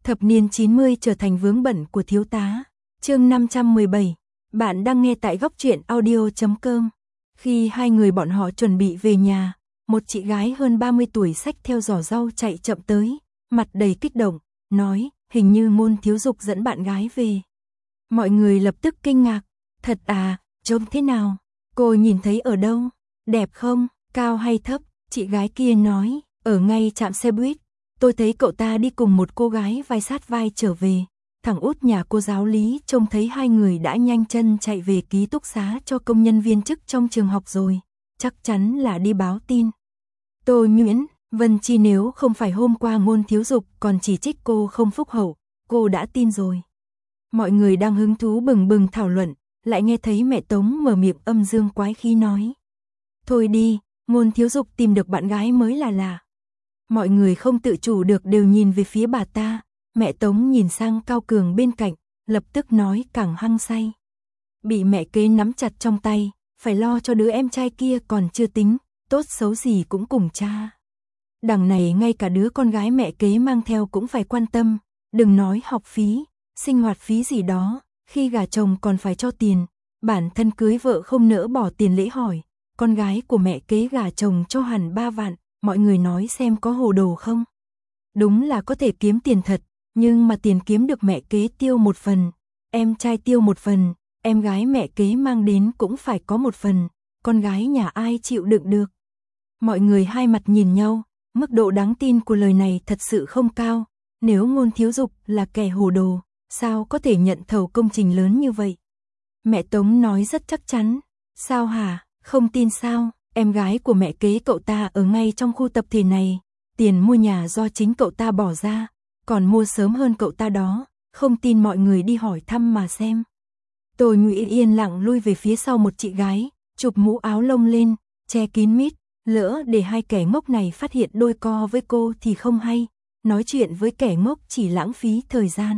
Thập niên 90 trở thành vướng bận của thiếu tá. Chương 517. Bạn đang nghe tại góc truyện audio.com. Khi hai người bọn họ chuẩn bị về nhà, một chị gái hơn 30 tuổi xách theo giỏ rau chạy chậm tới, mặt đầy kích động, nói, hình như Ngôn Thiếu Dục dẫn bạn gái về. Mọi người lập tức kinh ngạc, thật à, trông thế nào? Cô nhìn thấy ở đâu? Đẹp không? Cao hay thấp? Chị gái kia nói, ở ngay trạm xe buýt. Tôi thấy cậu ta đi cùng một cô gái vai sát vai trở về. Thằng út nhà cô giáo lý trông thấy hai người đã nhanh chân chạy về ký túc xá cho công nhân viên chức trong trường học rồi. Chắc chắn là đi báo tin. Tô Nhuyễn, Vân Chi nếu không phải hôm qua Ngôn Thiếu Dục còn chỉ trích cô không phúc hậu, cô đã tin rồi. Mọi người đang hứng thú bừng bừng thảo luận, lại nghe thấy mẹ Tống mở miệng âm dương quái khí nói. Thôi đi, Ngôn Thiếu Dục tìm được bạn gái mới là lạ. Mọi người không tự chủ được đều nhìn về phía bà ta. Mẹ Tống nhìn sang Cao Cường bên cạnh, lập tức nói càng hăng say. Bị mẹ kế nắm chặt trong tay, phải lo cho đứa em trai kia còn chưa tính, tốt xấu gì cũng cùng cha. Đằng này ngay cả đứa con gái mẹ kế mang theo cũng phải quan tâm, đừng nói học phí, sinh hoạt phí gì đó, khi gả chồng còn phải cho tiền, bản thân cưới vợ không nỡ bỏ tiền lễ hỏi, con gái của mẹ kế gả chồng cho hẳn 3 vạn, mọi người nói xem có hồ đồ không? Đúng là có thể kiếm tiền thật, nhưng mà tiền kiếm được mẹ kế tiêu một phần, em trai tiêu một phần, em gái mẹ kế mang đến cũng phải có một phần, con gái nhà ai chịu đựng được. Mọi người hai mặt nhìn nhau, mức độ đáng tin của lời này thật sự không cao, nếu Ngôn Thiếu Dục là kẻ hồ đồ, sao có thể nhận thầu công trình lớn như vậy? Mẹ Tống nói rất chắc chắn, sao hả, không tin sao, em gái của mẹ kế cậu ta ở ngay trong khu tập thể này, tiền mua nhà do chính cậu ta bỏ ra, còn mua sớm hơn cậu ta đó, không tin mọi người đi hỏi thăm mà xem. Tô Nhụy yên lặng lui về phía sau một chị gái, chụp mũ áo lông lên, che kín mít, lỡ để hai kẻ ngốc này phát hiện đôi co với cô thì không hay, nói chuyện với kẻ ngốc chỉ lãng phí thời gian.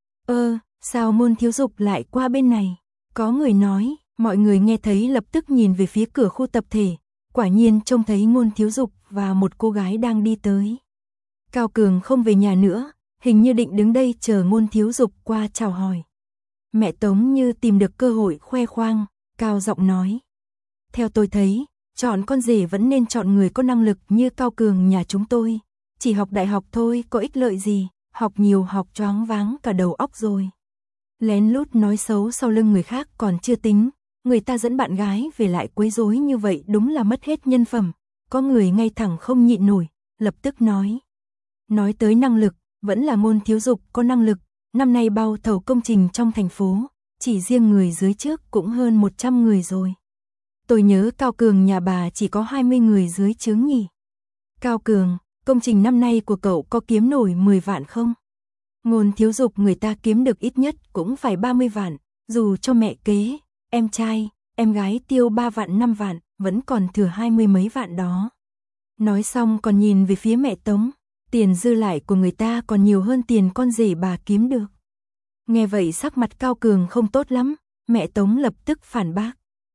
Sao Ngôn Thiếu Dục lại qua bên này? Có người nói, mọi người nghe thấy lập tức nhìn về phía cửa khu tập thể, quả nhiên trông thấy Ngôn Thiếu Dục và một cô gái đang đi tới. Cao Cường không về nhà nữa, hình như định đứng đây chờ Ngôn Thiếu Dục qua chào hỏi. Mẹ Tống như tìm được cơ hội khoe khoang, cao giọng nói. Theo tôi thấy, chọn con rể vẫn nên chọn người có năng lực như Cao Cường nhà chúng tôi. Chỉ học đại học thôi có ích lợi gì, học nhiều học choáng váng cả đầu óc rồi. Lén lút nói xấu sau lưng người khác còn chưa tính, người ta dẫn bạn gái về lại quấy rối như vậy đúng là mất hết nhân phẩm. Có người ngay thẳng không nhịn nổi, lập tức nói. Nói tới năng lực, vẫn là Ngôn Thiếu Dục có năng lực, năm nay bao thầu công trình trong thành phố, chỉ riêng người dưới trước cũng hơn 100 người rồi. Tôi nhớ Cao Cường nhà bà chỉ có 20 người dưới chướng nhỉ. Cao Cường, công trình năm nay của cậu có kiếm nổi 10 vạn không? Ngôn Thiếu Dục người ta kiếm được ít nhất cũng phải 30 vạn, dù cho mẹ kế, em trai, em gái tiêu 3 vạn 5 vạn, vẫn còn thừa 20 mấy vạn đó. Nói xong còn nhìn về phía mẹ Tống, tiền dư lại của người ta còn nhiều hơn tiền con rể bà kiếm được. Nghe vậy sắc mặt Cao Cường không tốt lắm, mẹ Tống lập tức phản bác.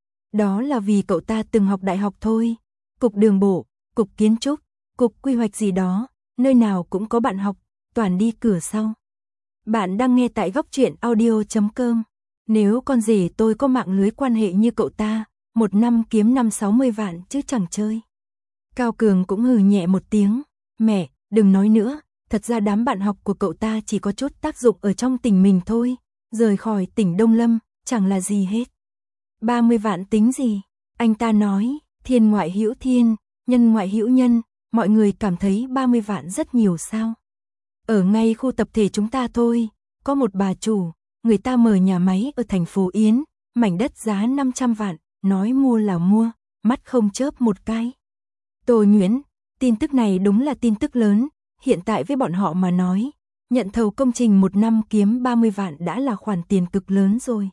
Đó là vì cậu ta từng học đại học thôi, cục đường bộ, cục kiến trúc, cục quy hoạch gì đó, nơi nào cũng có bạn học, toàn đi cửa sau. Bạn đang nghe tại góc truyện audio.com. Nếu con rể tôi có mạng lưới quan hệ như cậu ta, một năm kiếm 50-60 vạn chứ chẳng chơi. Cao Cường cũng hừ nhẹ một tiếng, mẹ, đừng nói nữa, thật ra đám bạn học của cậu ta chỉ có chút tác dụng ở trong tỉnh mình thôi, rời khỏi tỉnh Đông Lâm, chẳng là gì hết. 30 vạn tính gì? Anh ta nói, thiên ngoại hữu thiên, nhân ngoại hữu nhân, mọi người cảm thấy 30 vạn rất nhiều sao? Ở ngay khu tập thể chúng ta thôi, có một bà chủ, người ta mở nhà máy ở thành phố Yến, mảnh đất giá 500 vạn, nói mua là mua, mắt không chớp một cái. Tô Nhuyễn, tin tức này đúng là tin tức lớn, hiện tại với bọn họ mà nói, nhận thầu công trình một năm kiếm 30 vạn đã là khoản tiền cực lớn rồi.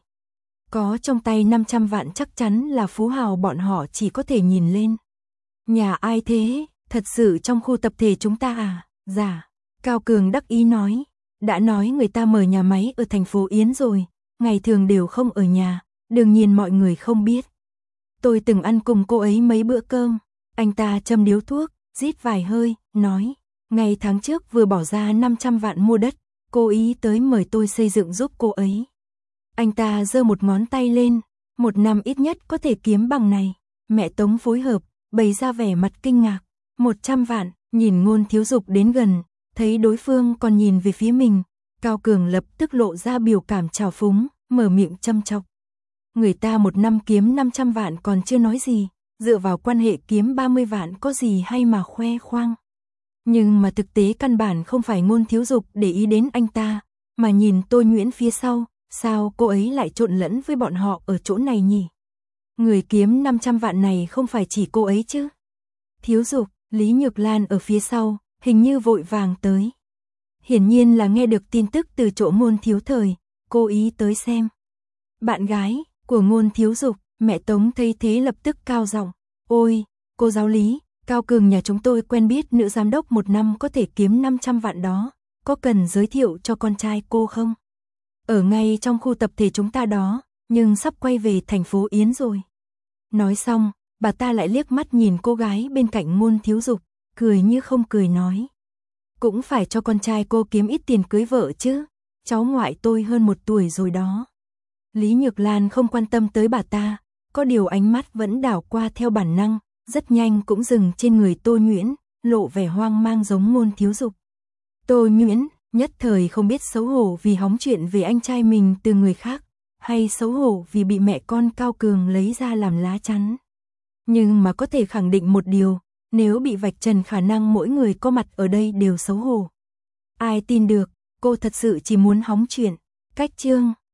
Có trong tay 500 vạn chắc chắn là phú hào bọn họ chỉ có thể nhìn lên. Nhà ai thế, thật sự trong khu tập thể chúng ta à, dạ. Cao Cường đắc ý nói, đã nói người ta mở nhà máy ở thành phố Yến rồi, ngày thường đều không ở nhà, đương nhiên mọi người không biết. Tôi từng ăn cùng cô ấy mấy bữa cơm, anh ta châm điếu thuốc, rít vài hơi, nói, ngày tháng trước vừa bỏ ra 500 vạn mua đất, cố ý tới mời tôi xây dựng giúp cô ấy. Anh ta giơ một ngón tay lên, 1 năm ít nhất có thể kiếm bằng này. Mẹ Tống phối hợp, bày ra vẻ mặt kinh ngạc. 100 vạn, nhìn Ngôn Thiếu Dục đến gần, thấy đối phương còn nhìn về phía mình, Cao Cường lập tức lộ ra biểu cảm trào phúng, mở miệng châm chọc. Người ta 1 năm kiếm 500 vạn còn chưa nói gì, dựa vào quan hệ kiếm 30 vạn có gì hay mà khoe khoang. Nhưng mà thực tế căn bản không phải Ngôn Thiếu Dục để ý đến anh ta, mà nhìn Tô Nhuyễn phía sau, sao cô ấy lại trộn lẫn với bọn họ ở chỗ này nhỉ? Người kiếm 500 vạn này không phải chỉ cô ấy chứ? Thiếu Dục, Lý Nhược Lan ở phía sau, hình như vội vàng tới. Hiển nhiên là nghe được tin tức từ chỗ Ngôn Thiếu Thời, cố ý tới xem. Bạn gái của Ngôn Thiếu Dục, mẹ Tống thấy thế lập tức cao giọng, ôi, cô giáo Lý, Cao Cường nhà chúng tôi quen biết nữ giám đốc 1 năm có thể kiếm 500 vạn đó, có cần giới thiệu cho con trai cô không? Ở ngay trong khu tập thể chúng ta đó, nhưng sắp quay về thành phố Yến rồi. Nói xong, bà ta lại liếc mắt nhìn cô gái bên cạnh Ngôn Thiếu Dục, cười như không cười nói. Cũng phải cho con trai cô kiếm ít tiền cưới vợ chứ, cháu ngoại tôi hơn 1 tuổi rồi đó. Lý Nhược Lan không quan tâm tới bà ta, có điều ánh mắt vẫn đảo qua theo bản năng, rất nhanh cũng dừng trên người Tô Nhuyễn, lộ vẻ hoang mang giống Ngôn Thiếu Dục. Tô Nhuyễn nhất thời không biết xấu hổ vì hóng chuyện về anh trai mình từ người khác, hay xấu hổ vì bị mẹ con Cao Cường lấy ra làm lá chắn. Nhưng mà có thể khẳng định một điều, nếu bị vạch trần khả năng mỗi người có mặt ở đây đều xấu hổ. Ai tin được, cô thật sự chỉ muốn hóng chuyện. Cách chương